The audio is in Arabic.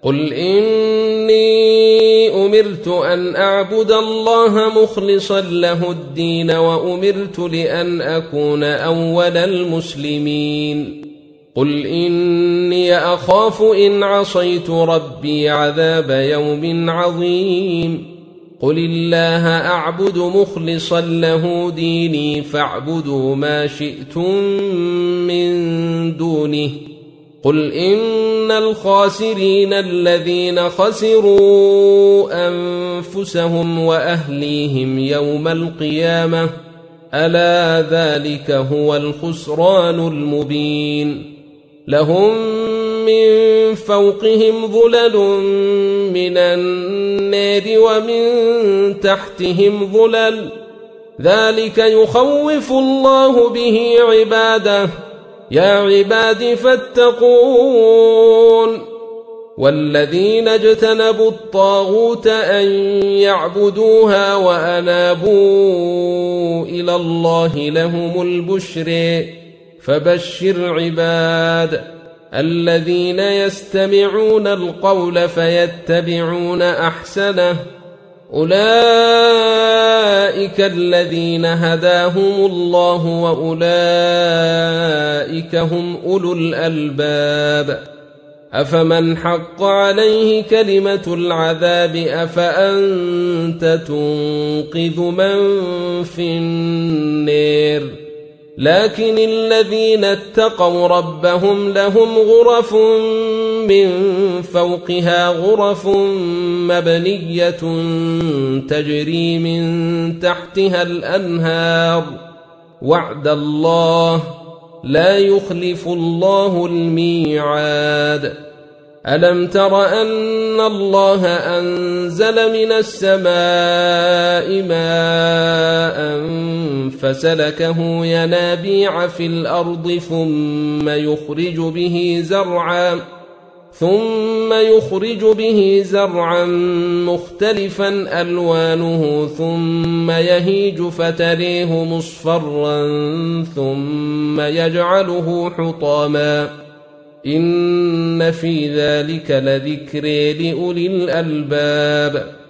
قل إني أمرت أن أعبد الله مخلصا له الدين وأمرت لأن أكون أول المسلمين قل إني أخاف إن عصيت ربي عذاب يوم عظيم قل الله أعبد مخلصا له ديني فاعبدوا ما شئتم من دونه قل إن الخاسرين الذين خسروا أنفسهم وأهليهم يوم القيامة ألا ذلك هو الخسران المبين لهم من فوقهم ظلل من النار ومن تحتهم ظلل ذلك يخوف الله به عباده يا عباد فاتقون والذين اجتنبوا الطاغوت أن يعبدوها وأنابوا إلى الله لهم البشر فبشر عباد الذين يستمعون القول فيتبعون أحسنه أولئك الذين هداهم الله وأولئك هم أولو الألباب أفمن حق عليه كلمة العذاب أفأنت تنقذ من في النار لكن الذين اتقوا ربهم لهم غرف من فوقها غرف مبنية تجري من تحتها الأنهار وعد الله لا يخلف الله الميعاد ألم تر أن الله أنزل من السماء ماء فسلكه ينابيع في الأرض ثم يخرج به زرعا مختلفا ألوانه ثم يهيج فتريه مصفرا ثم يجعله حطاما إن في ذلك لذكر لأولي الألباب